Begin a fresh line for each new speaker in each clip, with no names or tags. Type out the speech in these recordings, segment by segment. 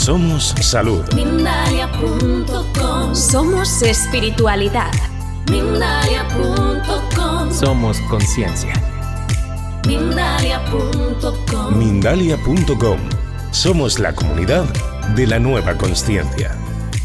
Somos salud.
Mindalia.com.
Somos espiritualidad.
Mindalia.com.
Somos conciencia.
Mindalia.com.
Mindalia.com. Somos la comunidad de la nueva consciencia.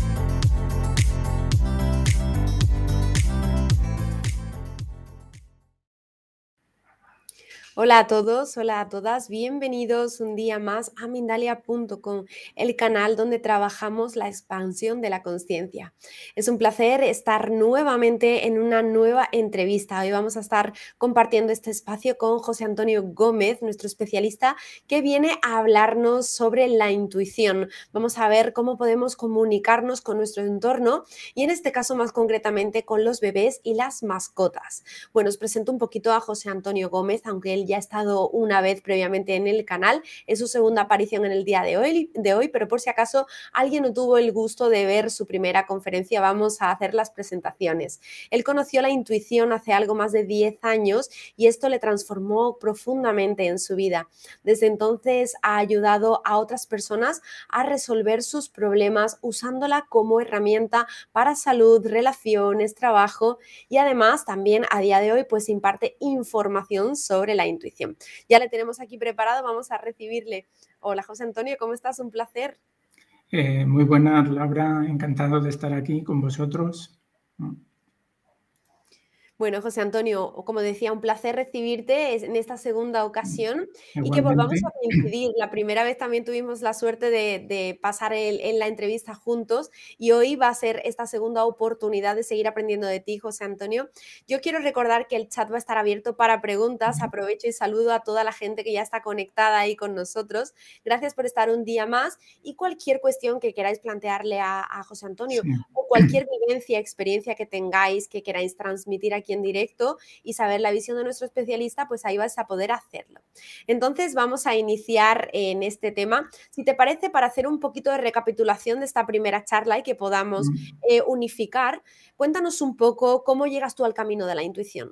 Hola a todos, hola a todas, bienvenidos un día más a Mindalia.com, el canal donde trabajamos la expansión de la consciencia. Es un placer estar nuevamente en una nueva entrevista. Hoy vamos a estar compartiendo este espacio con José Antonio Gómez, nuestro especialista, que viene a hablarnos sobre la intuición. Vamos a ver cómo podemos comunicarnos con nuestro entorno y en este caso más concretamente con los bebés y las mascotas. Bueno, os presento un poquito a José Antonio Gómez, aunque él ya ha estado una vez previamente en el canal, es su segunda aparición en el día de hoy, pero por si acaso alguien no tuvo el gusto de ver su primera conferencia, vamos a hacer las presentaciones. Él conoció la intuición hace algo más de 10 años y esto le transformó profundamente en su vida. Desde entonces ha ayudado a otras personas a resolver sus problemas usándola como herramienta para salud, relaciones, trabajo y además también a día de hoy pues imparte información sobre la intuición. Ya le tenemos aquí preparado, vamos a recibirle. Hola José Antonio, ¿cómo estás? Un placer.
Muy buenas, Laura, encantado de estar aquí con vosotros.
Bueno, José Antonio, como decía, un placer recibirte en esta segunda ocasión y que
Igualmente.
volvamos a coincidir. La primera vez también tuvimos la suerte de pasar en la entrevista juntos y hoy va a ser esta segunda oportunidad de seguir aprendiendo de ti, José Antonio. Yo quiero recordar que el chat va a estar abierto para preguntas. Aprovecho y saludo a toda la gente que ya está conectada ahí con nosotros. Gracias por estar un día más y cualquier cuestión que queráis plantearle a José Antonio
Sí.
o cualquier vivencia, experiencia que tengáis, que queráis transmitir aquí en directo y saber la visión de nuestro especialista, pues ahí vas a poder hacerlo. Entonces vamos a iniciar en este tema. Si te parece, para hacer un poquito de recapitulación de esta primera charla y que podamos unificar, cuéntanos un poco cómo llegas tú al camino de la intuición.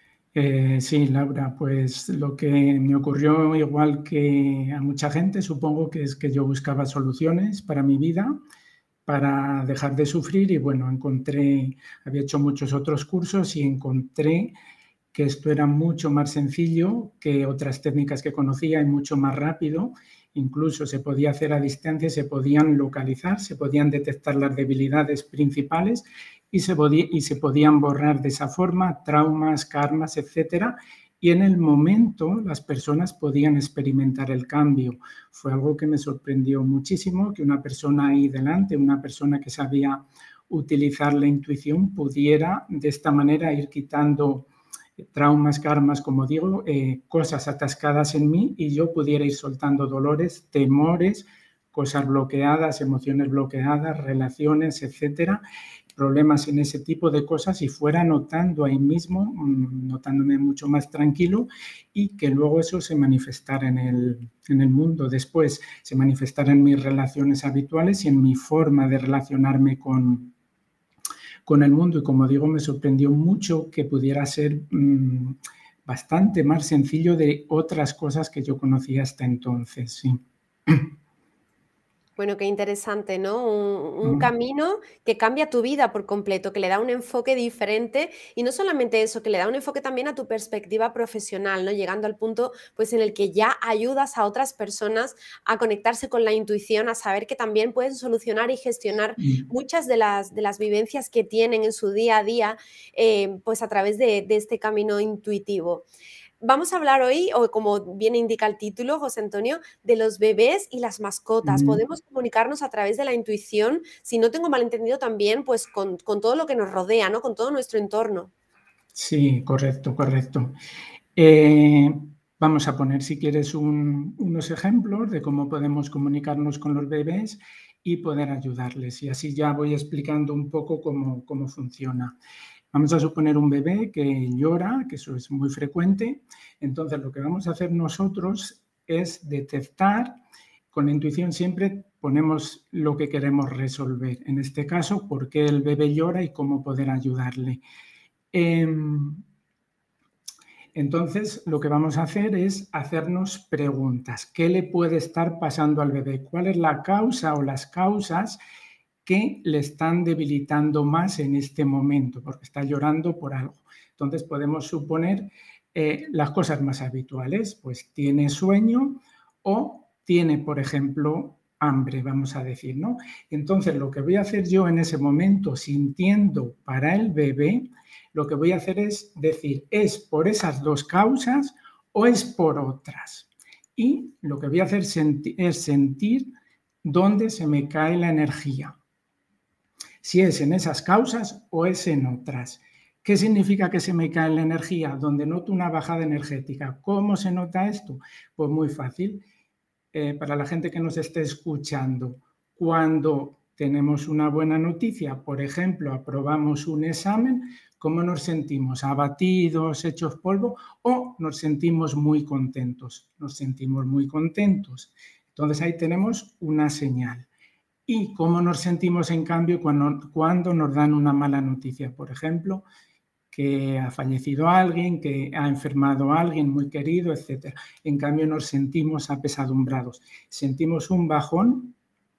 Sí, Laura, pues lo que me ocurrió igual que a mucha gente, supongo que es que yo buscaba soluciones para mi vida, para dejar de sufrir y bueno, había hecho muchos otros cursos y encontré que esto era mucho más sencillo que otras técnicas que conocía y mucho más rápido. Incluso se podía hacer a distancia, se podían localizar, se podían detectar las debilidades principales y se podían borrar de esa forma traumas, karmas, etcétera. Y en el momento las personas podían experimentar el cambio. Fue algo que me sorprendió muchísimo, que una persona ahí delante, una persona que sabía utilizar la intuición, pudiera de esta manera ir quitando traumas, karmas, como digo, cosas atascadas en mí y yo pudiera ir soltando dolores, temores, cosas bloqueadas, emociones bloqueadas, relaciones, etcétera, problemas en ese tipo de cosas y fuera notando ahí mismo, notándome mucho más tranquilo y que luego eso se manifestara en el mundo. Después se manifestara en mis relaciones habituales y en mi forma de relacionarme con el mundo. Y como digo, me sorprendió mucho que pudiera ser bastante más sencillo de otras cosas que yo conocía hasta entonces, sí.
Bueno, qué interesante, ¿no? Un camino que cambia tu vida por completo, que le da un enfoque diferente y no solamente eso, que le da un enfoque también a tu perspectiva profesional, ¿no? Llegando al punto pues en el que ya ayudas a otras personas a conectarse con la intuición, a saber que también pueden solucionar y gestionar muchas de las vivencias que tienen en su día a día, pues a través de este camino intuitivo. Vamos a hablar hoy, o como bien indica el título, José Antonio, de los bebés y las mascotas. Podemos comunicarnos a través de la intuición, si no tengo malentendido también, pues con todo lo que nos rodea, ¿no? Con todo nuestro entorno.
Sí, correcto. Vamos a poner, si quieres, unos ejemplos de cómo podemos comunicarnos con los bebés y poder ayudarles. Y así ya voy explicando un poco cómo funciona. Vamos a suponer un bebé que llora, que eso es muy frecuente. Entonces, lo que vamos a hacer nosotros es detectar, con la intuición siempre ponemos lo que queremos resolver. En este caso, por qué el bebé llora y cómo poder ayudarle. Entonces, lo que vamos a hacer es hacernos preguntas. ¿Qué le puede estar pasando al bebé? ¿Cuál es la causa o las causas que le están debilitando más en este momento? Porque está llorando por algo. Entonces, podemos suponer las cosas más habituales. Pues tiene sueño o tiene, por ejemplo, hambre, vamos a decir, ¿no? Entonces, lo que voy a hacer yo en ese momento, sintiendo para el bebé, lo que voy a hacer es decir, ¿es por esas dos causas o es por otras? Y lo que voy a hacer es sentir dónde se me cae la energía. Si es en esas causas o es en otras. ¿Qué significa que se me cae la energía? Donde noto una bajada energética. ¿Cómo se nota esto? Pues muy fácil. Para la gente que nos esté escuchando, cuando tenemos una buena noticia, por ejemplo, aprobamos un examen, ¿cómo nos sentimos? ¿Abatidos, hechos polvo o nos sentimos muy contentos? Nos sentimos muy contentos. Entonces ahí tenemos una señal. ¿Y cómo nos sentimos en cambio cuando nos dan una mala noticia? Por ejemplo, que ha fallecido alguien, que ha enfermado a alguien muy querido, etc. En cambio nos sentimos apesadumbrados, sentimos un bajón,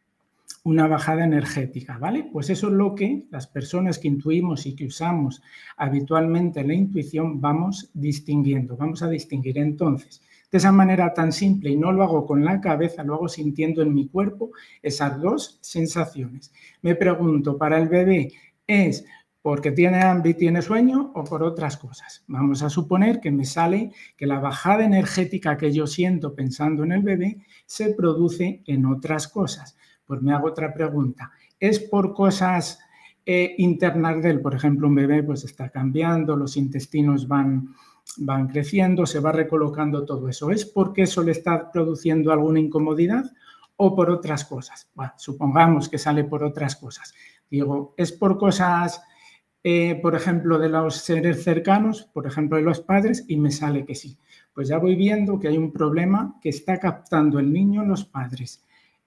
una bajada energética, ¿vale? Pues eso es lo que las personas que intuimos y que usamos habitualmente la intuición vamos distinguiendo, vamos a distinguir. Entonces, de esa manera tan simple, y no lo hago con la cabeza, lo hago sintiendo en mi cuerpo esas dos sensaciones. Me pregunto, ¿para el bebé es porque tiene hambre y tiene sueño o por otras cosas? Vamos a suponer que me sale que la bajada energética que yo siento pensando en el bebé se produce en otras cosas. Pues me hago otra pregunta. ¿Es por cosas internas de él? Por ejemplo, un bebé pues está cambiando, los intestinos van creciendo, se va recolocando todo eso. ¿Es porque eso le está produciendo alguna incomodidad o por otras cosas? Bueno, supongamos que sale por otras cosas. Digo, ¿es por cosas, por ejemplo, de los seres cercanos, por ejemplo, de los padres? Y me sale que sí. Pues ya voy viendo que hay un problema que está captando el niño en los padres.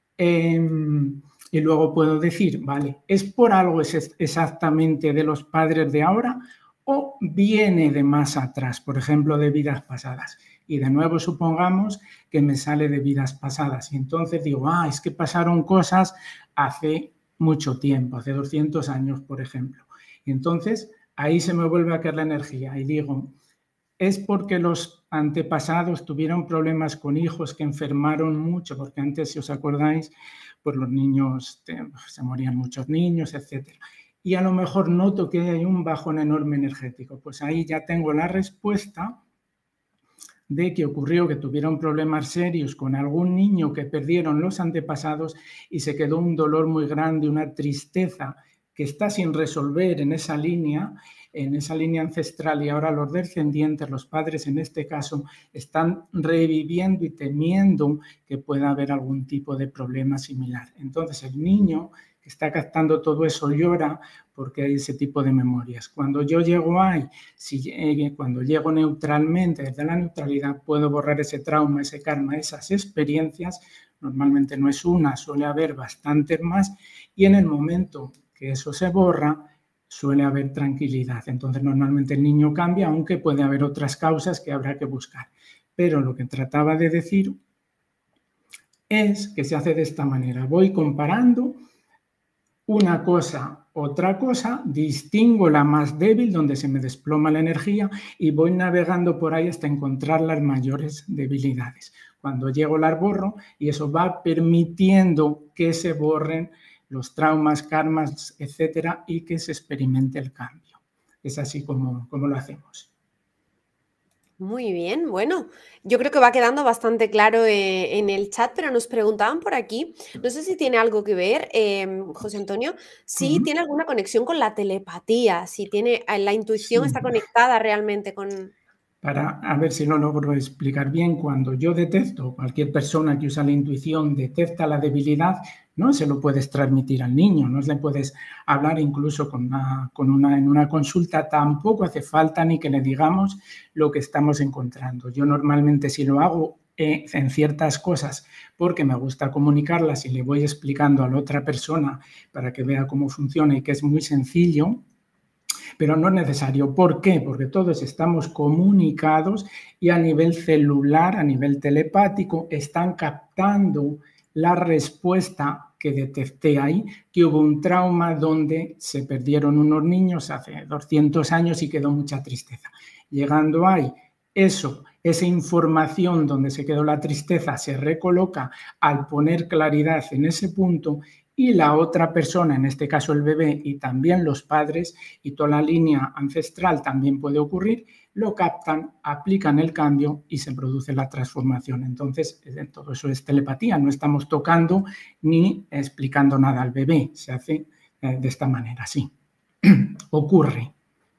Y luego puedo decir, vale, ¿es por algo exactamente de los padres de ahora o viene de más atrás, por ejemplo, de vidas pasadas? Y de nuevo supongamos que me sale de vidas pasadas. Y entonces digo, es que pasaron cosas hace mucho tiempo, hace 200 años, por ejemplo. Y entonces ahí se me vuelve a caer la energía y digo, ¿es porque los antepasados tuvieron problemas con hijos que enfermaron mucho? Porque antes, si os acordáis, pues los niños, se morían muchos niños, etc. Y a lo mejor noto que hay un bajón enorme energético. Pues ahí ya tengo la respuesta de que ocurrió que tuvieron problemas serios con algún niño que perdieron los antepasados y se quedó un dolor muy grande, una tristeza que está sin resolver en esa línea ancestral, y ahora los descendientes, los padres en este caso, están reviviendo y temiendo que pueda haber algún tipo de problema similar. Entonces el niño que está captando todo eso llora porque hay ese tipo de memorias. Cuando yo llego ahí, cuando llego neutralmente, desde la neutralidad, puedo borrar ese trauma, ese karma, esas experiencias. Normalmente no es una, suele haber bastantes más, y en el momento que eso se borra, suele haber tranquilidad. Entonces, normalmente el niño cambia, aunque puede haber otras causas que habrá que buscar. Pero lo que trataba de decir es que se hace de esta manera. Voy comparando una cosa, otra cosa, distingo la más débil, donde se me desploma la energía, y voy navegando por ahí hasta encontrar las mayores debilidades. Cuando llego las borro, y eso va permitiendo que se borren los traumas, karmas, etcétera, y que se experimente el cambio. Es así como lo hacemos.
Muy bien, bueno, yo creo que va quedando bastante claro en el chat, pero nos preguntaban por aquí, no sé si tiene algo que ver, José Antonio, si tiene alguna conexión con la telepatía, si tiene la intuición está conectada realmente con...
A ver si lo logro explicar bien, cuando yo detecto, cualquier persona que usa la intuición detecta la debilidad, no se lo puedes transmitir al niño, no le puedes hablar incluso en una consulta, tampoco hace falta ni que le digamos lo que estamos encontrando. Yo normalmente si lo hago en ciertas cosas porque me gusta comunicarlas y le voy explicando a la otra persona para que vea cómo funciona y que es muy sencillo, pero no es necesario. ¿Por qué? Porque todos estamos comunicados y a nivel celular, a nivel telepático, están captando la respuesta que detecté ahí, que hubo un trauma donde se perdieron unos niños hace 200 años y quedó mucha tristeza. Llegando ahí, esa información donde se quedó la tristeza se recoloca al poner claridad en ese punto y la otra persona, en este caso el bebé y también los padres y toda la línea ancestral también puede ocurrir, lo captan, aplican el cambio y se produce la transformación. Entonces, todo eso es telepatía, no estamos tocando ni explicando nada al bebé, se hace de esta manera, sí, ocurre.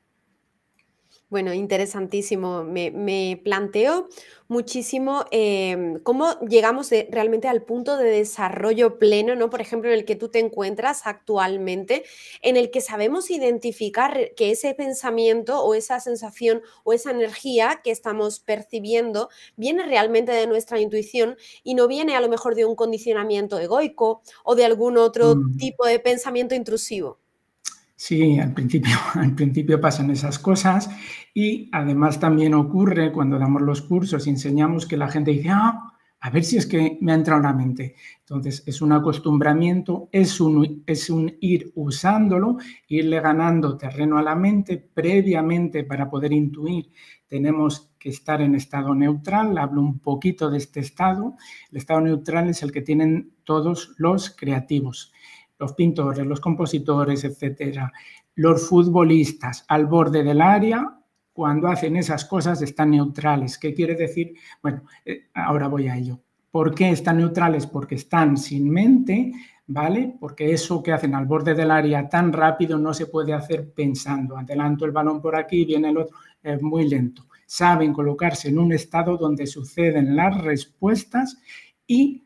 Bueno, interesantísimo. Me planteo muchísimo cómo llegamos realmente al punto de desarrollo pleno, ¿no? Por ejemplo, en el que tú te encuentras actualmente, en el que sabemos identificar que ese pensamiento o esa sensación o esa energía que estamos percibiendo viene realmente de nuestra intuición y no viene a lo mejor de un condicionamiento egoico o de algún otro tipo de pensamiento intrusivo.
Sí, al principio pasan esas cosas y además también ocurre cuando damos los cursos y enseñamos que la gente dice, a ver si es que me ha entrado en la mente. Entonces, es un acostumbramiento, es un ir usándolo, irle ganando terreno a la mente previamente para poder intuir. Tenemos que estar en estado neutral, hablo un poquito de este estado. El estado neutral es el que tienen todos los creativos. Los pintores, los compositores, etcétera, los futbolistas al borde del área, cuando hacen esas cosas están neutrales. ¿Qué quiere decir? Bueno, ahora voy a ello. ¿Por qué están neutrales? Porque están sin mente, ¿vale? Porque eso que hacen al borde del área tan rápido no se puede hacer pensando. Adelanto el balón por aquí, viene el otro, es muy lento. Saben colocarse en un estado donde suceden las respuestas y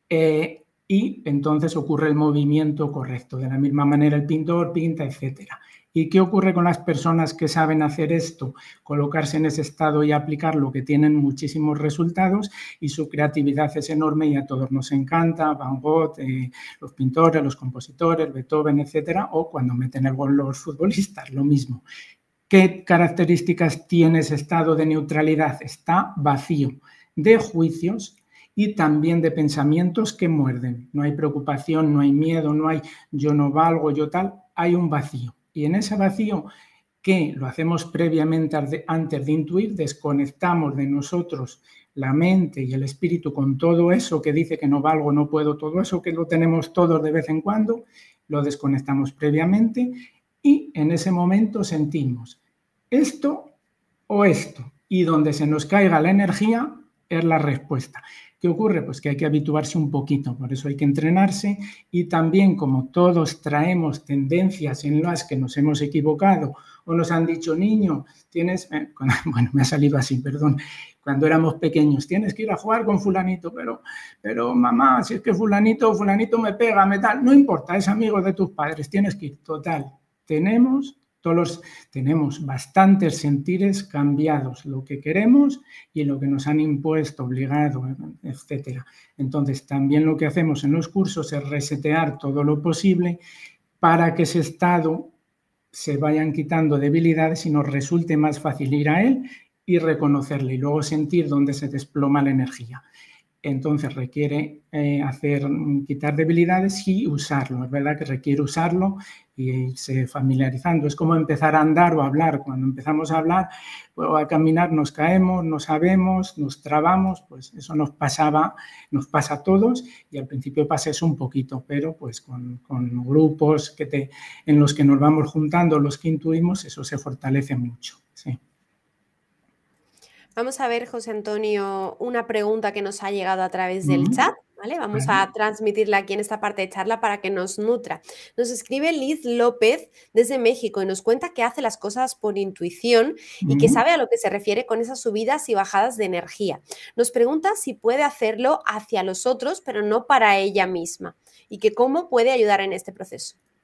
entonces ocurre el movimiento correcto. De la misma manera el pintor pinta, etcétera. ¿Y qué ocurre con las personas que saben hacer esto? Colocarse en ese estado y aplicarlo, que tienen muchísimos resultados y su creatividad es enorme y a todos nos encanta. Van Gogh, los pintores, los compositores, Beethoven, etcétera, o cuando meten el gol los futbolistas, lo mismo. ¿Qué características tiene ese estado de neutralidad? Está vacío de juicios y también de pensamientos que muerden. No hay preocupación, no hay miedo, no hay yo no valgo, yo tal, hay un vacío. Y en ese vacío, que lo hacemos previamente antes de intuir, desconectamos de nosotros la mente y el espíritu con todo eso que dice que no valgo, no puedo, todo eso que lo tenemos todos de vez en cuando, lo desconectamos previamente y en ese momento sentimos esto o esto. Y donde se nos caiga la energía es la respuesta. ¿Qué ocurre? Pues que hay que habituarse un poquito, por eso hay que entrenarse y también como todos traemos tendencias en las que nos hemos equivocado o nos han dicho, niño, tienes, bueno, me ha salido así, perdón, cuando éramos pequeños, tienes que ir a jugar con fulanito, pero mamá, si es que fulanito me pega, me tal, no importa, es amigo de tus padres, tienes que ir, total, tenemos bastantes sentires cambiados, lo que queremos y lo que nos han impuesto, obligado, etcétera. Entonces, también lo que hacemos en los cursos es resetear todo lo posible para que ese estado se vayan quitando debilidades y nos resulte más fácil ir a él y reconocerle y luego sentir dónde se desploma la energía. Entonces requiere quitar debilidades y usarlo. Es verdad que requiere usarlo y irse familiarizando. Es como empezar a andar o a hablar. Cuando empezamos a hablar o a caminar nos caemos, no sabemos, nos trabamos. Pues eso nos pasa a todos y al principio pasa eso un poquito, pero pues con grupos en los que nos vamos juntando, los que intuimos, eso se fortalece mucho. Sí.
Vamos a ver, José Antonio, una pregunta que nos ha llegado a través del chat, ¿vale? Vamos a transmitirla aquí en esta parte de charla para que nos nutra. Nos escribe Liz López desde México y nos cuenta que hace las cosas por intuición y que sabe a lo que se refiere con esas subidas y bajadas de energía. Nos pregunta si puede hacerlo hacia los otros, pero no para ella misma, y que cómo puede ayudar en este proceso.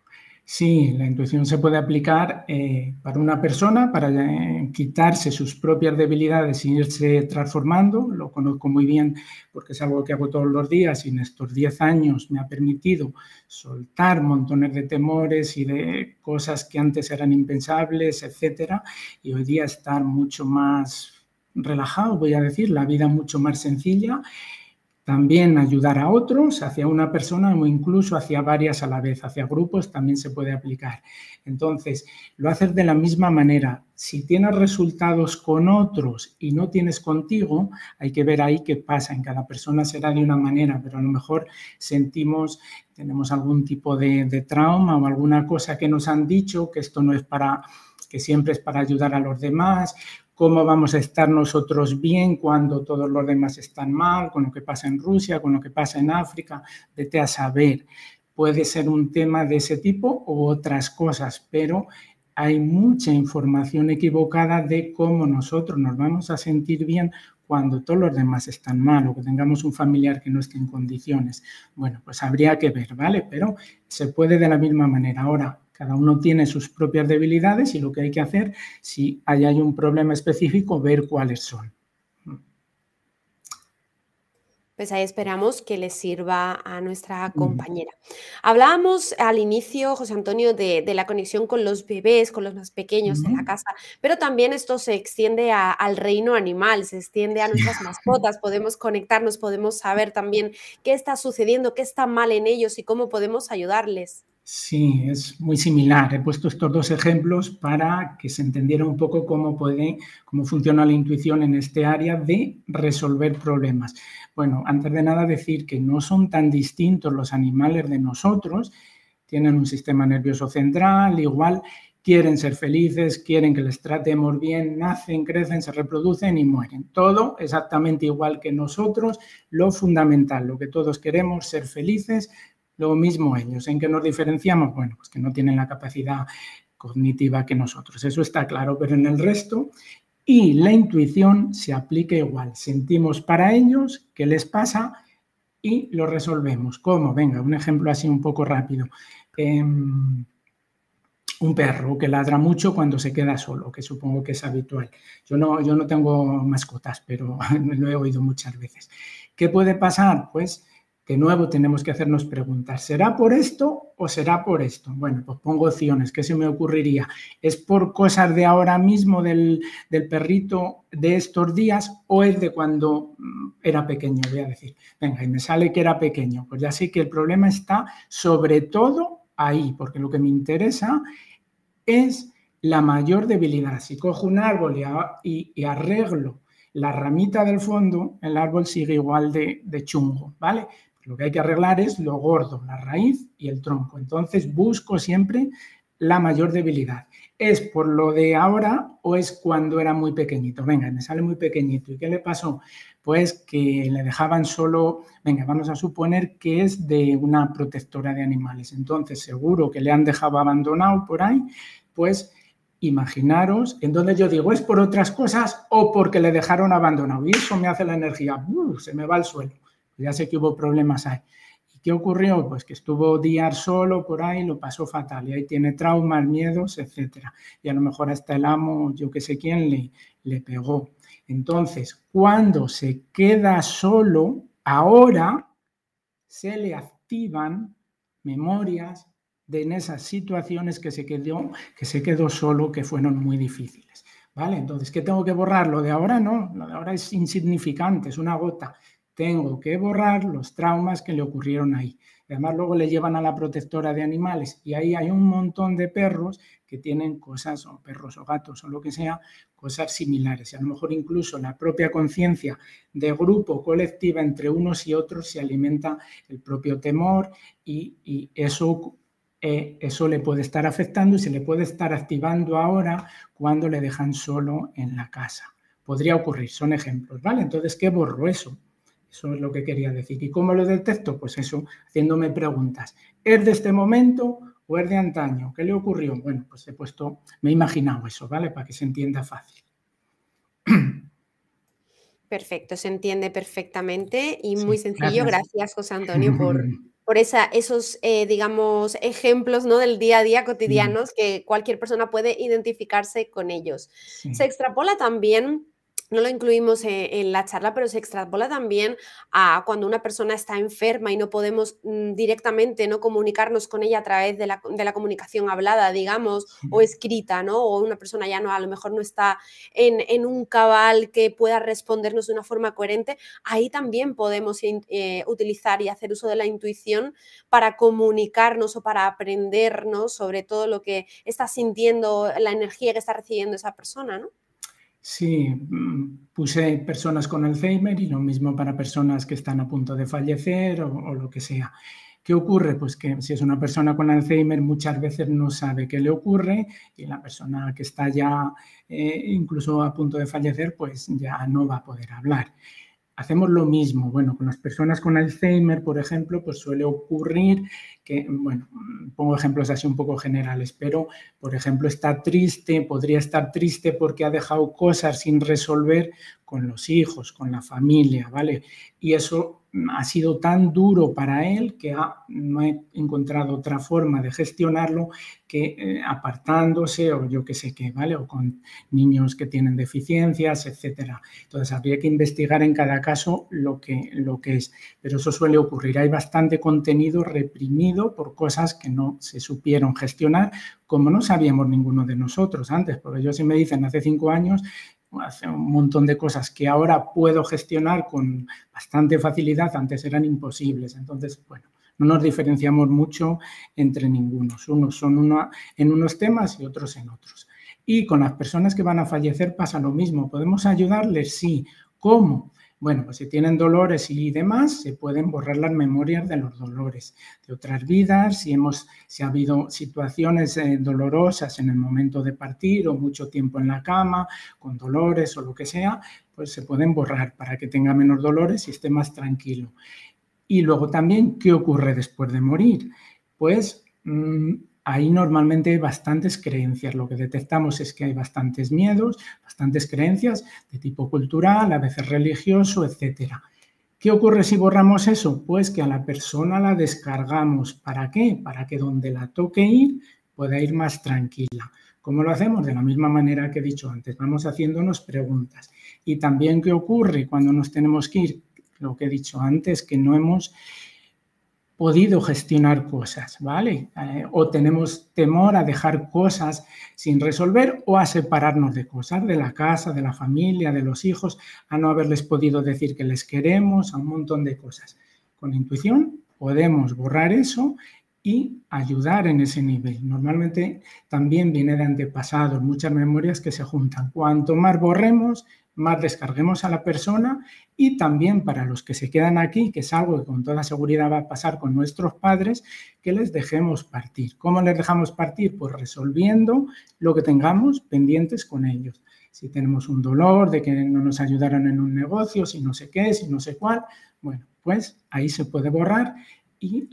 Sí, la intuición se puede aplicar para una persona, para quitarse sus propias debilidades y irse transformando. Lo conozco muy bien porque es algo que hago todos los días y en estos 10 años me ha permitido soltar montones de temores y de cosas que antes eran impensables, etcétera, y hoy día estar mucho más relajado, voy a decir, la vida mucho más sencilla. También ayudar a otros, hacia una persona o incluso hacia varias a la vez, hacia grupos también se puede aplicar. Entonces, lo haces de la misma manera. Si tienes resultados con otros y no tienes contigo, hay que ver ahí qué pasa. En cada persona será de una manera, pero a lo mejor tenemos algún tipo de trauma o alguna cosa que nos han dicho, que esto no es que siempre es para ayudar a los demás. ¿Cómo vamos a estar nosotros bien cuando todos los demás están mal? Con lo que pasa en Rusia, con lo que pasa en África, vete a saber. Puede ser un tema de ese tipo u otras cosas, pero hay mucha información equivocada de cómo nosotros nos vamos a sentir bien cuando todos los demás están mal o que tengamos un familiar que no esté en condiciones. Bueno, pues habría que ver, ¿vale? Pero se puede de la misma manera. Ahora, cada uno tiene sus propias debilidades y lo que hay que hacer, si hay un problema específico, ver cuáles son.
Pues ahí esperamos que les sirva a nuestra compañera. Hablábamos al inicio, José Antonio, de la conexión con los bebés, con los más pequeños de la casa, pero también esto se extiende al reino animal, se extiende a nuestras mascotas, podemos conectarnos, podemos saber también qué está sucediendo, qué está mal en ellos y cómo podemos ayudarles.
Sí, es muy similar. He puesto estos dos ejemplos para que se entendiera un poco cómo funciona la intuición en este área de resolver problemas. Bueno, antes de nada decir que no son tan distintos los animales de nosotros, tienen un sistema nervioso central, igual quieren ser felices, quieren que les tratemos bien, nacen, crecen, se reproducen y mueren. Todo exactamente igual que nosotros, lo fundamental, lo que todos queremos, ser felices. Lo mismo ellos. ¿En qué nos diferenciamos? Bueno, pues que no tienen la capacidad cognitiva que nosotros. Eso está claro, pero en el resto, y la intuición se aplica igual. Sentimos para ellos qué les pasa y lo resolvemos. ¿Cómo? Venga, un ejemplo así un poco rápido. Un perro que ladra mucho cuando se queda solo, que supongo que es habitual. Yo no tengo mascotas, pero lo he oído muchas veces. ¿Qué puede pasar? Pues de nuevo tenemos que hacernos preguntas. ¿Será por esto o será por esto? Bueno, pues pongo opciones. ¿Qué se me ocurriría? ¿Es por cosas de ahora mismo del perrito de estos días o es de cuando era pequeño? Voy a decir, venga, y me sale que era pequeño. Pues ya sé que el problema está sobre todo ahí, porque lo que me interesa es la mayor debilidad. Si cojo un árbol y arreglo la ramita del fondo, el árbol sigue igual de chungo, ¿vale? Lo que hay que arreglar es lo gordo, la raíz y el tronco. Entonces busco siempre la mayor debilidad. ¿Es por lo de ahora o es cuando era muy pequeñito? Venga, me sale muy pequeñito. ¿Y qué le pasó? Pues que le dejaban solo, venga, vamos a suponer que es de una protectora de animales. Entonces seguro que le han dejado abandonado por ahí, pues imaginaros, en donde yo digo, ¿es por otras cosas o porque le dejaron abandonado? Y eso me hace la energía, se me va al suelo. Ya sé que hubo problemas ahí. ¿Y qué ocurrió? Pues que estuvo días solo por ahí, lo pasó fatal. Y ahí tiene traumas, miedos, etcétera. Y a lo mejor hasta el amo, yo que sé quién, le pegó. Entonces, cuando se queda solo, ahora se le activan memorias de en esas situaciones que se quedó solo, que fueron muy difíciles. ¿Vale? Entonces, ¿qué tengo que borrar? Lo de ahora no, lo de ahora es insignificante, es una gota. Tengo que borrar los traumas que le ocurrieron ahí. Además, luego le llevan a la protectora de animales y ahí hay un montón de perros que tienen cosas, o perros o gatos o lo que sea, cosas similares. Y a lo mejor incluso la propia conciencia de grupo colectiva entre unos y otros se alimenta el propio temor y eso le puede estar afectando y se le puede estar activando ahora cuando le dejan solo en la casa. Podría ocurrir, son ejemplos, ¿vale? Entonces, ¿qué borro eso? Eso es lo que quería decir. ¿Y cómo lo detecto? Pues eso, haciéndome preguntas. ¿Es de este momento o es de antaño? ¿Qué le ocurrió? Bueno, pues me he imaginado eso, ¿vale? Para que se entienda fácil.
Perfecto, se entiende perfectamente y
Sí,
muy sencillo.
gracias.
Gracias, José Antonio, por por esos, digamos, ejemplos, ¿no?, del día a día
Mm,
cotidianos que cualquier persona puede identificarse con ellos. Se
sí.
extrapola también, no lo incluimos en la charla, pero se extrapola también a cuando una persona está enferma y no podemos directamente, ¿no?, comunicarnos con ella a través de la comunicación hablada, digamos, o escrita, ¿no? O una persona ya no, a lo mejor no está en un cabal que pueda respondernos de una forma coherente. Ahí también podemos utilizar y hacer uso de la intuición para comunicarnos o para aprendernos sobre todo lo que está sintiendo, la energía que está recibiendo esa persona, ¿no?
Sí, puse personas con Alzheimer y lo mismo para personas que están a punto de fallecer o lo que sea. ¿Qué ocurre? Pues que si es una persona con Alzheimer muchas veces no sabe qué le ocurre y la persona que está ya incluso a punto de fallecer pues ya no va a poder hablar. Hacemos lo mismo. Bueno, con las personas con Alzheimer, por ejemplo, pues suele ocurrir que, bueno, pongo ejemplos así un poco generales, pero, por ejemplo, está triste, podría estar triste porque ha dejado cosas sin resolver con los hijos, con la familia, ¿vale? Y eso ha sido tan duro para él que no ha encontrado otra forma de gestionarlo que apartándose o yo qué sé qué, ¿vale? O con niños que tienen deficiencias, etcétera. Entonces, habría que investigar en cada caso lo que es, pero eso suele ocurrir. Hay bastante contenido reprimido por cosas que no se supieron gestionar, como no sabíamos ninguno de nosotros antes, porque ellos sí me dicen hace 5 años, hace un montón de cosas que ahora puedo gestionar con bastante facilidad, antes eran imposibles. Entonces, bueno, no nos diferenciamos mucho entre ningunos. Unos son en unos temas y otros en otros. Y con las personas que van a fallecer pasa lo mismo. ¿Podemos ayudarles? Sí. ¿Cómo? Bueno, pues si tienen dolores y demás, se pueden borrar las memorias de los dolores de otras vidas, si ha habido situaciones dolorosas en el momento de partir o mucho tiempo en la cama, con dolores o lo que sea, pues se pueden borrar para que tenga menos dolores y esté más tranquilo. Y luego también, ¿qué ocurre después de morir? Pues ahí normalmente hay bastantes creencias. Lo que detectamos es que hay bastantes miedos, bastantes creencias de tipo cultural, a veces religioso, etcétera. ¿Qué ocurre si borramos eso? Pues que a la persona la descargamos. ¿Para qué? Para que donde la toque ir pueda ir más tranquila. ¿Cómo lo hacemos? De la misma manera que he dicho antes, vamos haciéndonos preguntas. Y también, ¿qué ocurre cuando nos tenemos que ir? Lo que he dicho antes, que no hemos podido gestionar cosas, ¿vale? O tenemos temor a dejar cosas sin resolver o a separarnos de cosas, de la casa, de la familia, de los hijos, a no haberles podido decir que les queremos, a un montón de cosas. Con intuición podemos borrar eso y ayudar en ese nivel. Normalmente también viene de antepasados, muchas memorias que se juntan. Cuanto más borremos, más descarguemos a la persona y también para los que se quedan aquí, que es algo que con toda seguridad va a pasar con nuestros padres, que les dejemos partir. ¿Cómo les dejamos partir? Pues resolviendo lo que tengamos pendientes con ellos. Si tenemos un dolor de que no nos ayudaron en un negocio, si no sé qué, si no sé cuál, bueno, pues ahí se puede borrar y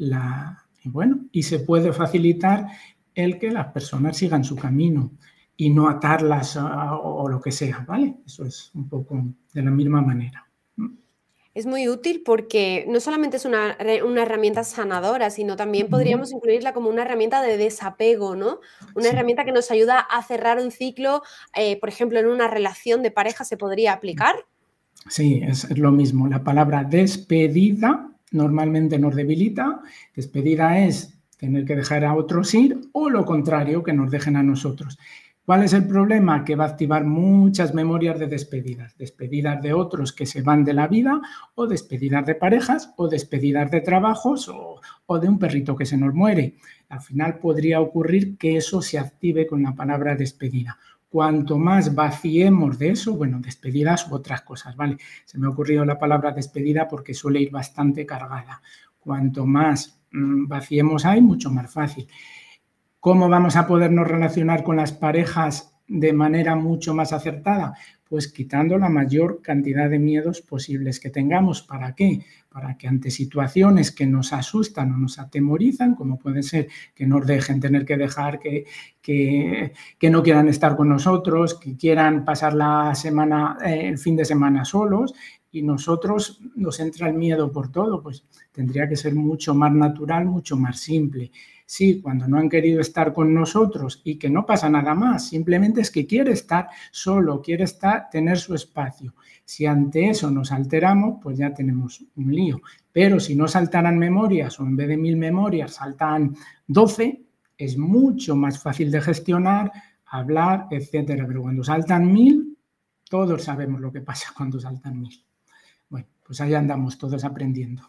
se puede facilitar el que las personas sigan su camino y no atarlas o lo que sea, ¿vale? Eso es un poco de la misma manera.
Es muy útil porque no solamente es una herramienta sanadora, sino también podríamos incluirla como una herramienta de desapego, ¿no? Una
Sí,
herramienta que nos ayuda a cerrar un ciclo, por ejemplo, en una relación de pareja se podría aplicar.
sí, es lo mismo. La palabra despedida normalmente nos debilita. Despedida es tener que dejar a otros ir o lo contrario, que nos dejen a nosotros. ¿Cuál es el problema? Que va a activar muchas memorias de despedidas. Despedidas de otros que se van de la vida o despedidas de parejas o despedidas de trabajos o de un perrito que se nos muere. Al final podría ocurrir que eso se active con la palabra despedida. Cuanto más vaciemos de eso, bueno, despedidas u otras cosas, ¿vale? Se me ha ocurrido la palabra despedida porque suele ir bastante cargada. Cuanto más vaciemos ahí, mucho más fácil. ¿Cómo vamos a podernos relacionar con las parejas de manera mucho más acertada? Pues quitando la mayor cantidad de miedos posibles que tengamos. ¿Para qué? Para que ante situaciones que nos asustan o nos atemorizan, como puede ser que nos dejen tener que dejar, que no quieran estar con nosotros, que quieran pasar la semana, el fin de semana solos, y nosotros nos entra el miedo por todo, pues tendría que ser mucho más natural, mucho más simple. Sí, cuando no han querido estar con nosotros y que no pasa nada más, simplemente es que quiere estar solo, quiere tener su espacio. Si ante eso nos alteramos, pues ya tenemos un lío. Pero si no saltaran memorias o en vez de 1000 memorias saltan 12, es mucho más fácil de gestionar, hablar, etcétera. Pero cuando saltan 1000, todos sabemos lo que pasa cuando saltan 1000. Bueno, pues ahí andamos todos aprendiendo.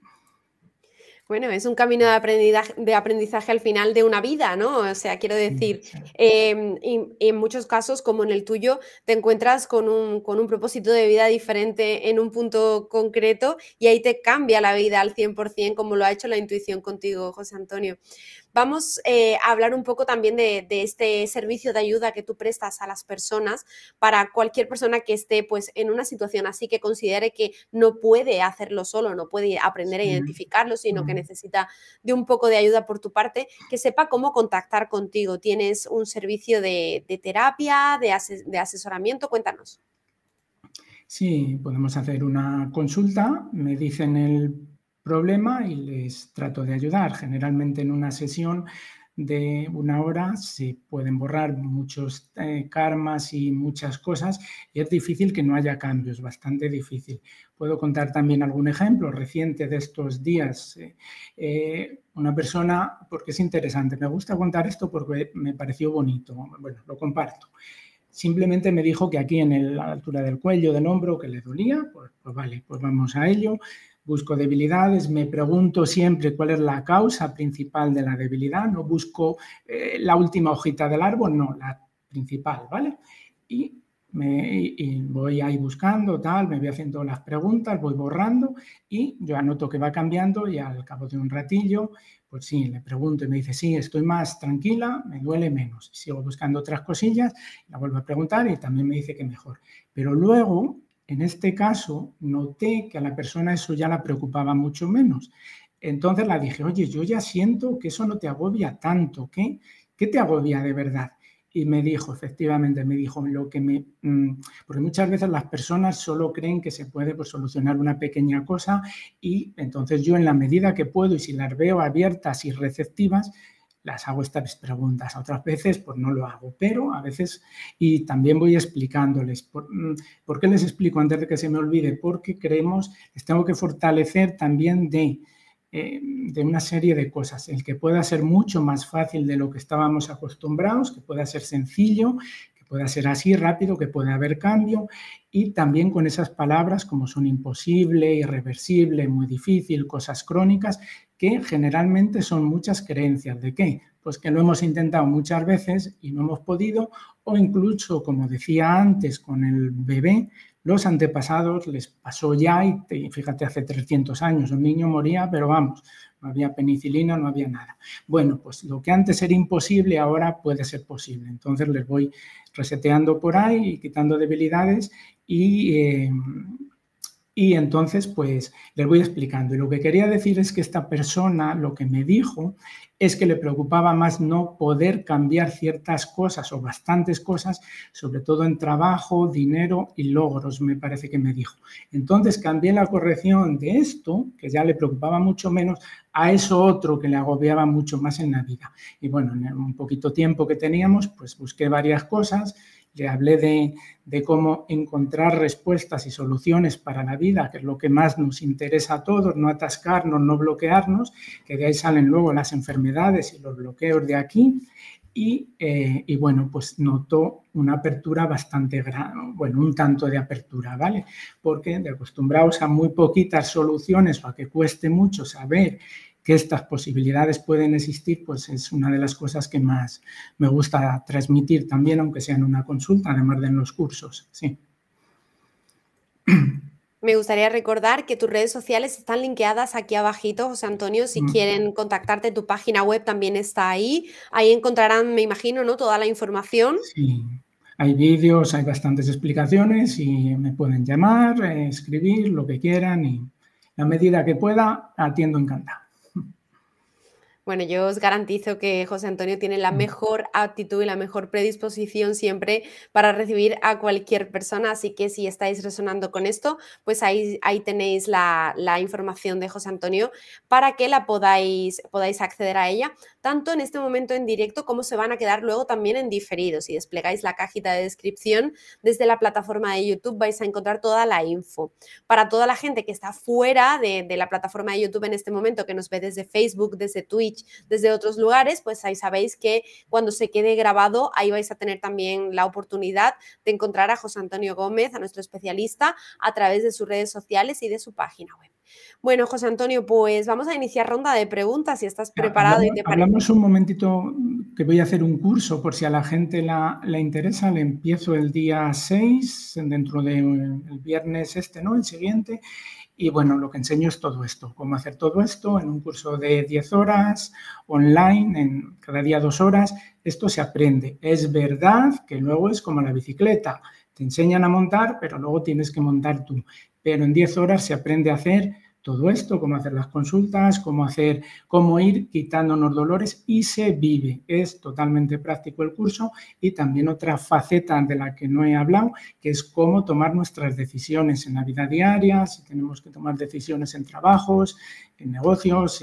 Bueno, es un camino de aprendizaje al final de una vida, ¿no? O sea, quiero decir, y en muchos casos, como en el tuyo, te encuentras con un propósito de vida diferente en un punto concreto y ahí te cambia la vida al 100%, como lo ha hecho la intuición contigo, José Antonio. Vamos a hablar un poco también de este servicio de ayuda que tú prestas a las personas para cualquier persona que esté pues, en una situación así, que considere que no puede hacerlo solo, no puede aprender a identificarlo, sino que necesita de un poco de ayuda por tu parte, que sepa cómo contactar contigo. ¿Tienes un servicio de terapia, de asesoramiento? Cuéntanos.
Sí, podemos hacer una consulta, me dicen el problema y les trato de ayudar. Generalmente en una sesión de 1 hora se pueden borrar muchos karmas y muchas cosas y es difícil que no haya cambios, bastante difícil. Puedo contar también algún ejemplo reciente de estos días. Una persona, porque es interesante, me gusta contar esto porque me pareció bonito, bueno, lo comparto. Simplemente me dijo que aquí en la altura del cuello, del hombro, que le dolía, pues vale, pues vamos a ello. Busco debilidades, me pregunto siempre cuál es la causa principal de la debilidad, no busco la última hojita del árbol, no, la principal, ¿vale? Y voy ahí buscando, tal, me voy haciendo las preguntas, voy borrando y yo anoto que va cambiando y al cabo de un ratillo, pues sí, le pregunto y me dice, sí, estoy más tranquila, me duele menos. Sigo buscando otras cosillas, la vuelvo a preguntar y también me dice que mejor. Pero luego, en este caso, noté que a la persona eso ya la preocupaba mucho menos. Entonces la dije, oye, yo ya siento que eso no te agobia tanto, ¿qué te agobia de verdad? Y me dijo, efectivamente, me dijo porque muchas veces las personas solo creen que se puede pues, solucionar una pequeña cosa y entonces yo en la medida que puedo y si las veo abiertas y receptivas, las hago estas preguntas. Otras veces pues no lo hago, pero a veces, y también voy explicándoles. ¿Por qué les explico antes de que se me olvide? Porque creemos, les tengo que fortalecer también de una serie de cosas, el que pueda ser mucho más fácil de lo que estábamos acostumbrados, que pueda ser sencillo, que pueda ser así rápido, que pueda haber cambio y también con esas palabras como son imposible, irreversible, muy difícil, cosas crónicas, que generalmente son muchas creencias. ¿De qué? Pues que lo hemos intentado muchas veces y no hemos podido o incluso, como decía antes con el bebé, los antepasados les pasó ya y fíjate, hace 300 años un niño moría, pero vamos, no había penicilina, no había nada. Bueno, pues lo que antes era imposible ahora puede ser posible. Entonces les voy reseteando por ahí y quitando debilidades y entonces pues les voy explicando. Y lo que quería decir es que esta persona lo que me dijo es que le preocupaba más no poder cambiar ciertas cosas o bastantes cosas, sobre todo en trabajo, dinero y logros, me parece que me dijo. Entonces cambié la corrección de esto, que ya le preocupaba mucho menos, a eso otro que le agobiaba mucho más en la vida. Y bueno, en un poquito tiempo que teníamos, pues busqué varias cosas. Le hablé de cómo encontrar respuestas y soluciones para la vida, que es lo que más nos interesa a todos, no atascarnos, no bloquearnos, que de ahí salen luego las enfermedades y los bloqueos de aquí. Y bueno, pues notó una apertura bastante grande, bueno, un tanto de apertura, ¿vale? Porque de acostumbrados a muy poquitas soluciones o a que cueste mucho saber que estas posibilidades pueden existir, pues es una de las cosas que más me gusta transmitir también, aunque sea en una consulta, además de en los cursos, sí.
Me gustaría recordar que tus redes sociales están linkeadas aquí abajito, José Antonio. Si quieren contactarte, tu página web también está ahí. Ahí encontrarán, me imagino, ¿no?, toda la información.
Sí, hay vídeos, hay bastantes explicaciones y me pueden llamar, escribir, lo que quieran y a medida que pueda atiendo encantada.
Bueno, yo os garantizo que José Antonio tiene la mejor actitud y la mejor predisposición siempre para recibir a cualquier persona, así que si estáis resonando con esto, pues ahí tenéis la información de José Antonio para que podáis acceder a ella, tanto en este momento en directo como se van a quedar luego también en diferido. Si desplegáis la cajita de descripción desde la plataforma de YouTube vais a encontrar toda la info. Para toda la gente que está fuera de la plataforma de YouTube en este momento, que nos ve desde Facebook, desde Twitch, desde otros lugares, pues ahí sabéis que cuando se quede grabado, ahí vais a tener también la oportunidad de encontrar a José Antonio Gómez, a nuestro especialista, a través de sus redes sociales y de su página web. Bueno, José Antonio, pues vamos a iniciar ronda de preguntas, si estás preparado.
Hablamos un momentito, que voy a hacer un curso, por si a la gente le interesa. Le empiezo el día 6, dentro del viernes ¿no? El siguiente. Y bueno, lo que enseño es todo esto, cómo hacer todo esto en un curso de 10 horas, online, cada día 2 horas. Esto se aprende. Es verdad que luego es como la bicicleta. Te enseñan a montar, pero luego tienes que montar tú. Pero en 10 horas se aprende a hacer todo esto, cómo hacer las consultas, cómo ir quitándonos dolores, y se vive. Es totalmente práctico el curso. Y también otra faceta de la que no he hablado, que es cómo tomar nuestras decisiones en la vida diaria, si tenemos que tomar decisiones en trabajos, en negocios,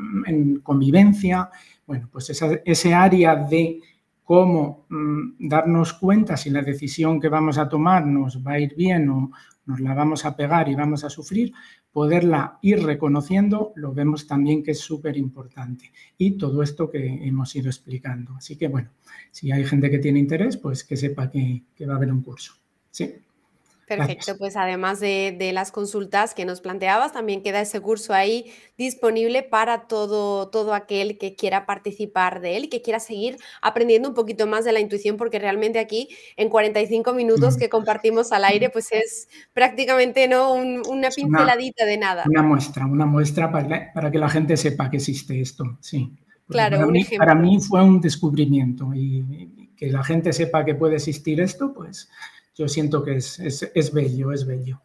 en convivencia. Bueno, pues ese área de cómo darnos cuenta si la decisión que vamos a tomar nos va a ir bien o nos la vamos a pegar y vamos a sufrir, poderla ir reconociendo, lo vemos también que es súper importante. Y todo esto que hemos ido explicando. Así que, bueno, si hay gente que tiene interés, pues que sepa que va a haber un curso. Sí.
Perfecto, gracias. Pues además de las consultas que nos planteabas, también queda ese curso ahí disponible para todo aquel que quiera participar de él y que quiera seguir aprendiendo un poquito más de la intuición, porque realmente aquí en 45 minutos que compartimos al aire, pues es prácticamente, ¿no? una pinceladita de nada.
Una muestra para que la gente sepa que existe esto, sí. Porque
claro,
para mí fue un descubrimiento, y que la gente sepa que puede existir esto, pues yo siento que es bello, es bello.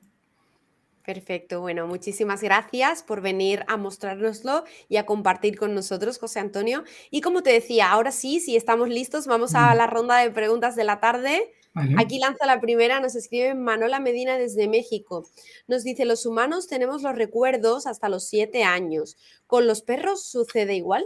Perfecto, bueno, muchísimas gracias por venir a mostrárnoslo y a compartir con nosotros, José Antonio. Y como te decía, ahora sí, si estamos listos, vamos a la ronda de preguntas de la tarde. Vale. Aquí lanza la primera, nos escribe Manola Medina desde México. Nos dice, los humanos tenemos los recuerdos hasta los 7 años. ¿Con los perros sucede igual?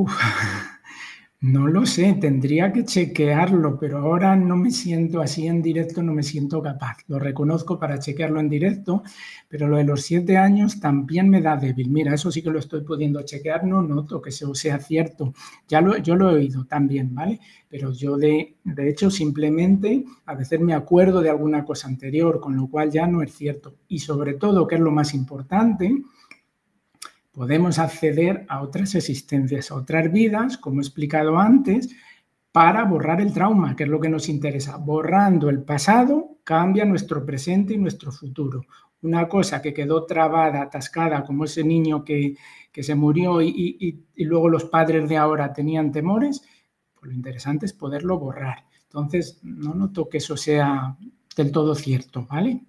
No lo sé, tendría que chequearlo, pero ahora no me siento así en directo, no me siento capaz. Lo reconozco para chequearlo en directo, pero lo de los 7 años también me da débil. Mira, eso sí que lo estoy pudiendo chequear, no noto que eso sea cierto. Yo lo he oído también, ¿vale? Pero yo de hecho simplemente a veces me acuerdo de alguna cosa anterior, con lo cual ya no es cierto. Y sobre todo, que es lo más importante, podemos acceder a otras existencias, a otras vidas, como he explicado antes, para borrar el trauma, que es lo que nos interesa. Borrando el pasado, cambia nuestro presente y nuestro futuro. Una cosa que quedó trabada, atascada, como ese niño que se murió y luego los padres de ahora tenían temores, pues lo interesante es poderlo borrar. Entonces, no noto que eso sea del todo cierto, ¿vale?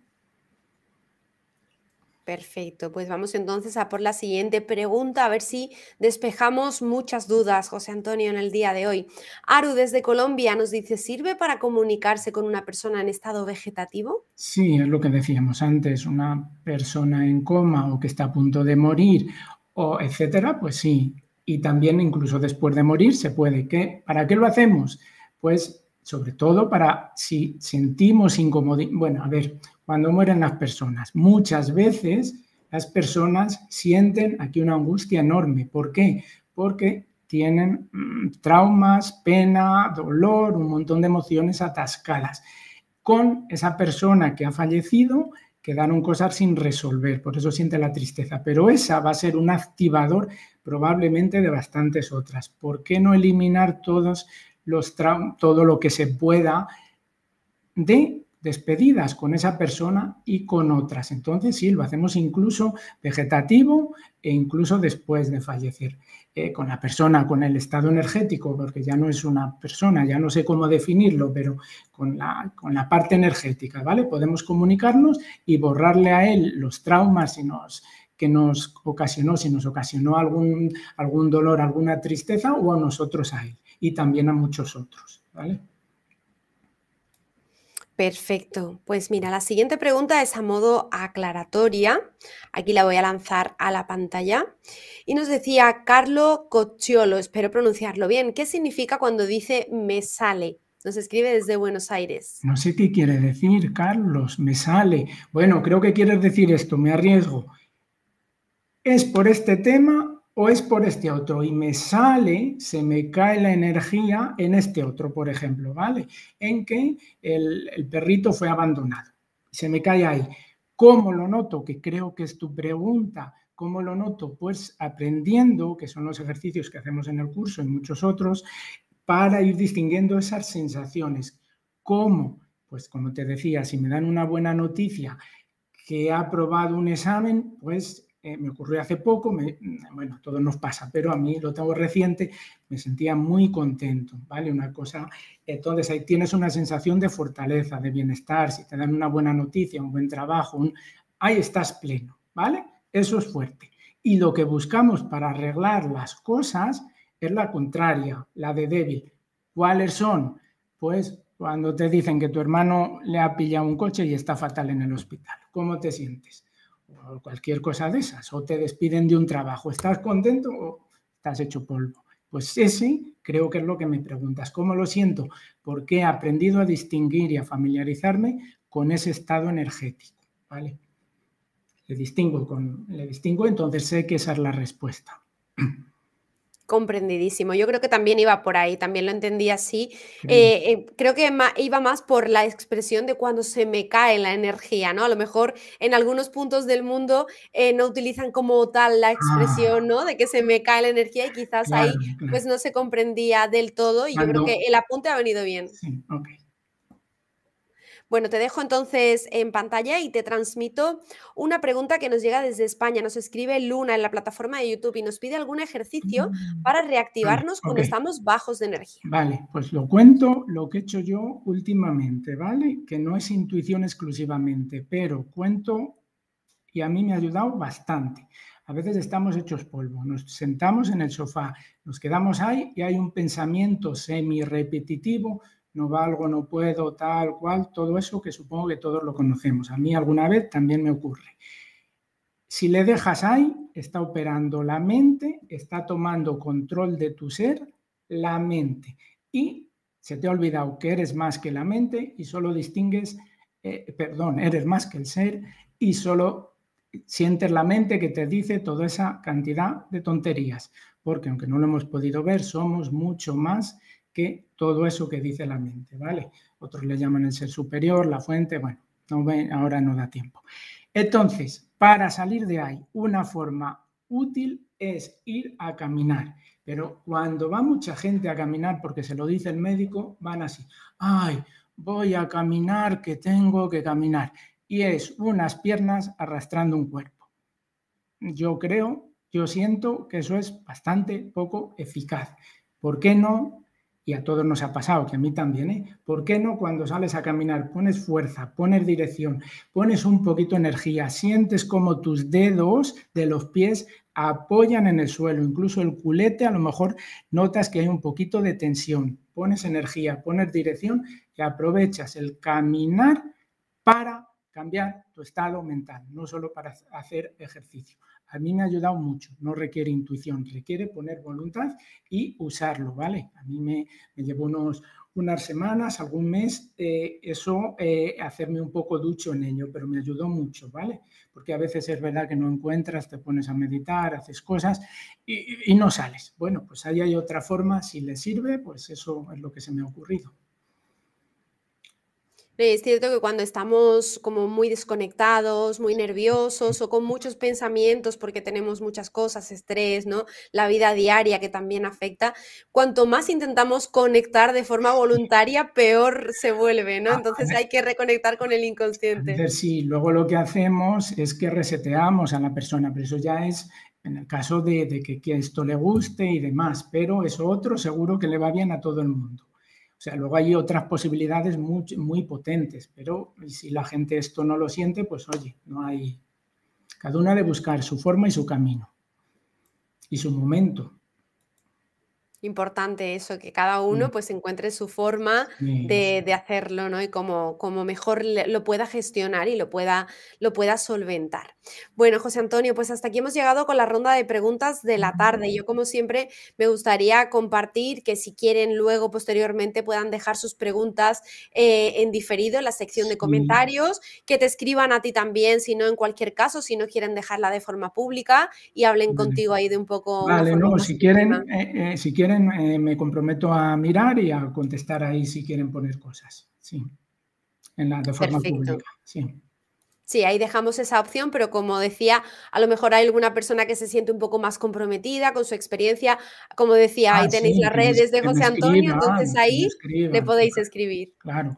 Perfecto, pues vamos entonces a por la siguiente pregunta, a ver si despejamos muchas dudas, José Antonio, en el día de hoy. Aru, desde Colombia, nos dice, ¿sirve para comunicarse con una persona en estado vegetativo?
Sí, es lo que decíamos antes, una persona en coma o que está a punto de morir, o etcétera, pues sí. Y también incluso después de morir se puede. ¿Para qué lo hacemos? Pues sobre todo para si sentimos incomodidad. Bueno, a ver, cuando mueren las personas, muchas veces las personas sienten aquí una angustia enorme. ¿Por qué? Porque tienen traumas, pena, dolor, un montón de emociones atascadas. Con esa persona que ha fallecido quedaron cosas sin resolver, por eso siente la tristeza. Pero esa va a ser un activador probablemente de bastantes otras. ¿Por qué no eliminar todo lo que se pueda de despedidas con esa persona y con otras? Entonces sí, lo hacemos incluso vegetativo e incluso después de fallecer. Con la persona, con el estado energético, porque ya no es una persona, ya no sé cómo definirlo, pero con la parte energética, ¿vale? Podemos comunicarnos y borrarle a él los traumas nos ocasionó, si nos ocasionó algún dolor, alguna tristeza, o a nosotros a él, y también a muchos otros, ¿vale?
Perfecto. Pues mira, la siguiente pregunta es a modo aclaratoria. Aquí la voy a lanzar a la pantalla. Y nos decía Carlo Cocciolo, espero pronunciarlo bien. ¿Qué significa cuando dice me sale? Nos escribe desde Buenos Aires.
No sé qué quiere decir, Carlos, me sale. Bueno, creo que quieres decir esto, me arriesgo. ¿Es por este tema o es por este otro? Y me sale, se me cae la energía en este otro, por ejemplo, ¿vale? En que el perrito fue abandonado. Se me cae ahí. ¿Cómo lo noto? Que creo que es tu pregunta. ¿Cómo lo noto? Pues aprendiendo, que son los ejercicios que hacemos en el curso y muchos otros, para ir distinguiendo esas sensaciones. ¿Cómo? Pues como te decía, si me dan una buena noticia que he aprobado un examen, pues me ocurrió hace poco, bueno, todo nos pasa, pero a mí lo tengo reciente, me sentía muy contento, ¿vale? Una cosa, entonces ahí tienes una sensación de fortaleza, de bienestar, si te dan una buena noticia, un buen trabajo, ahí estás pleno, ¿vale? Eso es fuerte. Y lo que buscamos para arreglar las cosas es la contraria, la de débil. ¿Cuáles son? Pues cuando te dicen que tu hermano le ha pillado un coche y está fatal en el hospital. ¿Cómo te sientes? O cualquier cosa de esas. O te despiden de un trabajo. ¿Estás contento o estás hecho polvo? Pues ese creo que es lo que me preguntas. ¿Cómo lo siento? Porque he aprendido a distinguir y a familiarizarme con ese estado energético, ¿vale? Le distingo, entonces sé que esa es la respuesta.
Comprendidísimo. Yo creo que también iba por ahí, también lo entendí así. Creo que iba más por la expresión de cuando se me cae la energía, ¿no? A lo mejor en algunos puntos del mundo no utilizan como tal la expresión, ¿no? De que se me cae la energía y quizás
Claro,
ahí
claro.
pues no se comprendía del todo y yo creo que el apunte ha venido bien.
Sí, ok.
Bueno, te dejo entonces en pantalla y te transmito una pregunta que nos llega desde España. Nos escribe Luna en la plataforma de YouTube y nos pide algún ejercicio para reactivarnos cuando estamos bajos de energía.
Vale, pues lo cuento lo que he hecho yo últimamente, ¿vale? Que no es intuición exclusivamente, pero cuento y a mí me ha ayudado bastante. A veces estamos hechos polvo, nos sentamos en el sofá, nos quedamos ahí y hay un pensamiento semi-repetitivo, no valgo, no puedo, tal cual, todo eso que supongo que todos lo conocemos. A mí alguna vez también me ocurre. Si le dejas ahí, está operando la mente, está tomando control de tu ser, la mente. Y se te ha olvidado que eres más que la mente y solo distingues, eres más que el ser y solo sientes la mente que te dice toda esa cantidad de tonterías. Porque aunque no lo hemos podido ver, somos mucho más que todo eso que dice la mente, ¿vale? Otros le llaman el ser superior, la fuente, bueno, ahora no da tiempo. Entonces, para salir de ahí, una forma útil es ir a caminar. Pero cuando va mucha gente a caminar porque se lo dice el médico, van así, ay, voy a caminar, que tengo que caminar. Y es unas piernas arrastrando un cuerpo. Yo siento que eso es bastante poco eficaz. ¿Por qué no? Y a todos nos ha pasado, que a mí también, ¿eh? ¿Por qué no cuando sales a caminar pones fuerza, pones dirección, pones un poquito de energía, sientes como tus dedos de los pies apoyan en el suelo, incluso el culete a lo mejor notas que hay un poquito de tensión, pones energía, pones dirección y aprovechas el caminar para cambiar tu estado mental, no solo para hacer ejercicio. A mí me ha ayudado mucho, no requiere intuición, requiere poner voluntad y usarlo, ¿vale? A mí me llevó unas semanas, algún mes, hacerme un poco ducho en ello, pero me ayudó mucho, ¿vale? Porque a veces es verdad que no encuentras, te pones a meditar, haces cosas y no sales. Bueno, pues ahí hay otra forma, si le sirve, pues eso es lo que se me ha ocurrido.
Es cierto que cuando estamos como muy desconectados, muy nerviosos o con muchos pensamientos porque tenemos muchas cosas, estrés, ¿no? La vida diaria que también afecta, cuanto más intentamos conectar de forma voluntaria, peor se vuelve, ¿no? Entonces hay que reconectar con el inconsciente.
A veces sí, luego lo que hacemos es que reseteamos a la persona, pero eso ya es en el caso de que esto le guste y demás, pero eso otro seguro que le va bien a todo el mundo. O sea, luego hay otras posibilidades muy potentes, pero si la gente esto no lo siente, pues oye, no hay Cada uno ha de buscar su forma y su camino y su momento.
Importante eso, que cada uno pues encuentre su forma
Sí.
de hacerlo, ¿no? Y como mejor lo pueda gestionar y lo pueda solventar. Bueno, José Antonio, pues hasta aquí hemos llegado con la ronda de preguntas de la tarde. Yo, como siempre, me gustaría compartir que si quieren luego, posteriormente, puedan dejar sus preguntas en diferido en la sección de comentarios, que te escriban a ti también, si no, en cualquier caso, si no quieren dejarla de forma pública y hablen contigo ahí de un poco una
Vale,
forma
no,
más
si
íntima.
quieren, me comprometo a mirar y a contestar ahí si quieren poner cosas, sí, de forma
Perfecto.
pública, sí.
Sí, ahí dejamos esa opción, pero como decía, a lo mejor hay alguna persona que se siente un poco más comprometida con su experiencia. Como decía, ahí tenéis
Sí,
las redes de
que me
José Antonio, entonces ahí le
escriban,
podéis escribir.
claro.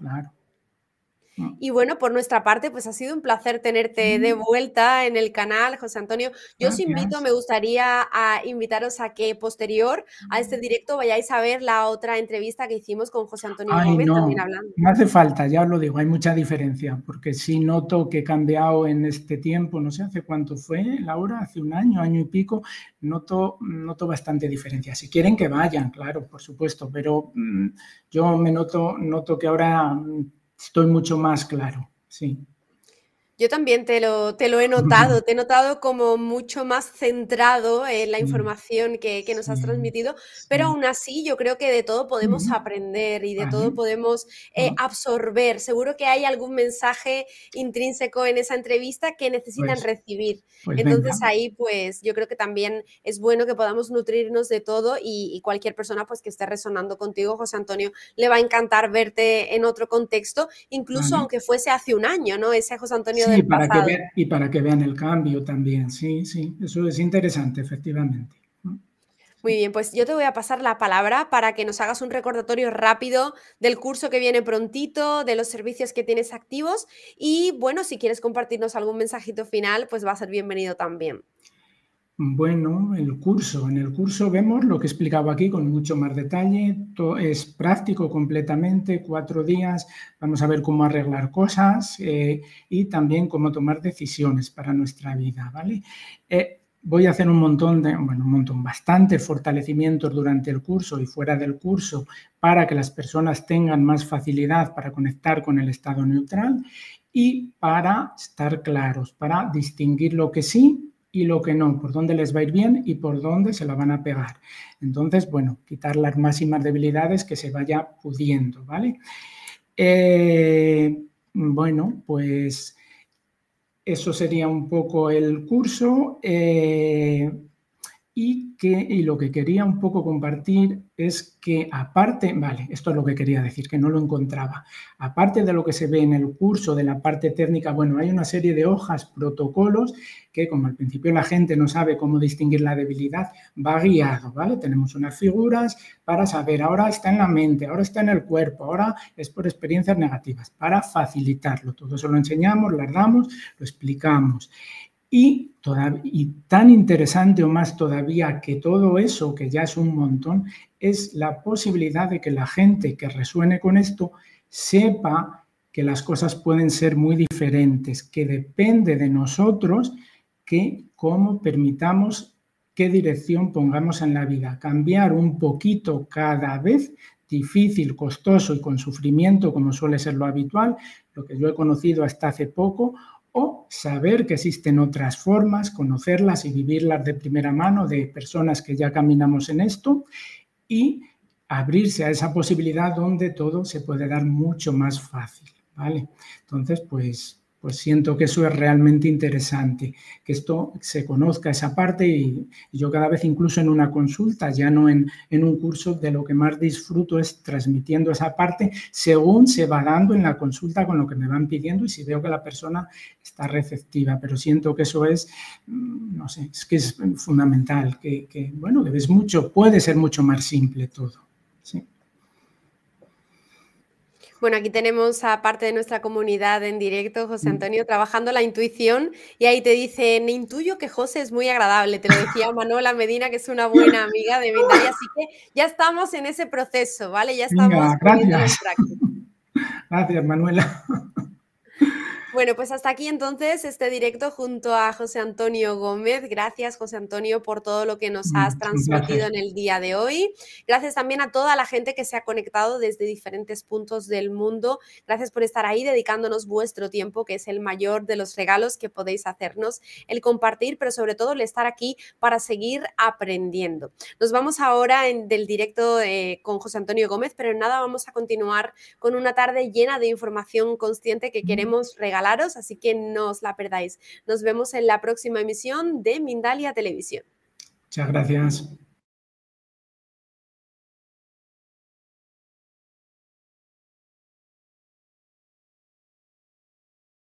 Y bueno, por nuestra parte, pues ha sido un placer tenerte de
Sí,
vuelta en el canal, José Antonio. Yo os invito,
gracias.
me gustaría invitaros a que posterior a este directo vayáis a ver la otra entrevista que hicimos con José Antonio
Ay,
Gómez, también
no,
hablando.
no hace falta, ya os lo digo, hay mucha diferencia, porque sí noto que he cambiado en este tiempo, no sé hace cuánto fue, Laura, hace un año y pico, noto bastante diferencia. Si quieren que vayan, claro, por supuesto, pero yo noto que ahora estoy mucho más claro, sí.
Yo también te lo he notado, te he notado como mucho más centrado en la
Sí,
información que nos has
sí,
transmitido, pero
sí.
aún así yo creo que de todo podemos aprender y de todo
Vale.
podemos absorber. Seguro que hay algún mensaje intrínseco en esa entrevista que necesitan
Pues
recibir.
venga,
Entonces ahí pues yo creo que también es bueno que podamos nutrirnos de todo y cualquier persona pues que esté resonando contigo, José Antonio, le va a encantar verte en otro contexto, incluso
vale.
aunque fuese hace un año, ¿no? Ese José Antonio
Sí,
del pasado.
para que vean el cambio también, sí, eso es interesante, efectivamente.
Muy bien, pues yo te voy a pasar la palabra para que nos hagas un recordatorio rápido del curso que viene prontito, de los servicios que tienes activos y bueno, si quieres compartirnos algún mensajito final, pues va a ser bienvenido también.
Bueno, en el curso vemos lo que he explicado aquí con mucho más detalle, es práctico completamente, 4 días, vamos a ver cómo arreglar cosas y también cómo tomar decisiones para nuestra vida, ¿vale? Voy a hacer bastantes fortalecimientos durante el curso y fuera del curso para que las personas tengan más facilidad para conectar con el estado neutral y para estar claros, para distinguir lo que sí y lo que no, por dónde les va a ir bien y por dónde se la van a pegar. Entonces, bueno, quitar las máximas debilidades que se vaya pudiendo, ¿vale? Bueno, pues eso sería un poco el curso. Y lo que quería un poco compartir es que aparte, vale, esto es lo que quería decir, que no lo encontraba. Aparte de lo que se ve en el curso, de la parte técnica, bueno, hay una serie de hojas, protocolos, que como al principio la gente no sabe cómo distinguir la debilidad, va guiado, ¿vale? Tenemos unas figuras para saber, ahora está en la mente, ahora está en el cuerpo, ahora es por experiencias negativas, para facilitarlo. Todo eso lo enseñamos, lo damos, lo explicamos. Y tan interesante o más todavía que todo eso, que ya es un montón, es la posibilidad de que la gente que resuene con esto sepa que las cosas pueden ser muy diferentes, que depende de nosotros que cómo permitamos qué dirección pongamos en la vida. Cambiar un poquito cada vez, difícil, costoso y con sufrimiento, como suele ser lo habitual, lo que yo he conocido hasta hace poco, o saber que existen otras formas, conocerlas y vivirlas de primera mano de personas que ya caminamos en esto y abrirse a esa posibilidad donde todo se puede dar mucho más fácil, ¿vale? Entonces, pues siento que eso es realmente interesante, que esto se conozca esa parte y yo cada vez incluso en una consulta, ya no en un curso, de lo que más disfruto es transmitiendo esa parte según se va dando en la consulta con lo que me van pidiendo y si veo que la persona está receptiva, pero siento que eso es, no sé, es que es fundamental, que bueno, que ves mucho, puede ser mucho más simple todo. Sí.
Bueno, aquí tenemos a parte de nuestra comunidad en directo, José Antonio, trabajando la intuición y ahí te dicen, intuyo que José es muy agradable, te lo decía Manuela Medina, que es una buena amiga de Mindalia, así que ya estamos en ese proceso, ¿vale? Ya estamos
Venga,
poniéndolo en
gracias.
práctica.
Gracias, Manuela.
Bueno, pues hasta aquí entonces este directo junto a José Antonio Gómez. Gracias, José Antonio, por todo lo que nos has
Es un
transmitido
placer.
en el día de hoy. Gracias también a toda la gente que se ha conectado desde diferentes puntos del mundo. Gracias por estar ahí dedicándonos vuestro tiempo, que es el mayor de los regalos que podéis hacernos, el compartir, pero sobre todo el estar aquí para seguir aprendiendo. Nos vamos ahora del directo con José Antonio Gómez, pero en nada vamos a continuar con una tarde llena de información consciente que queremos regalaros, así que no os la perdáis. Nos vemos en la próxima emisión de Mindalia Televisión.
Muchas gracias.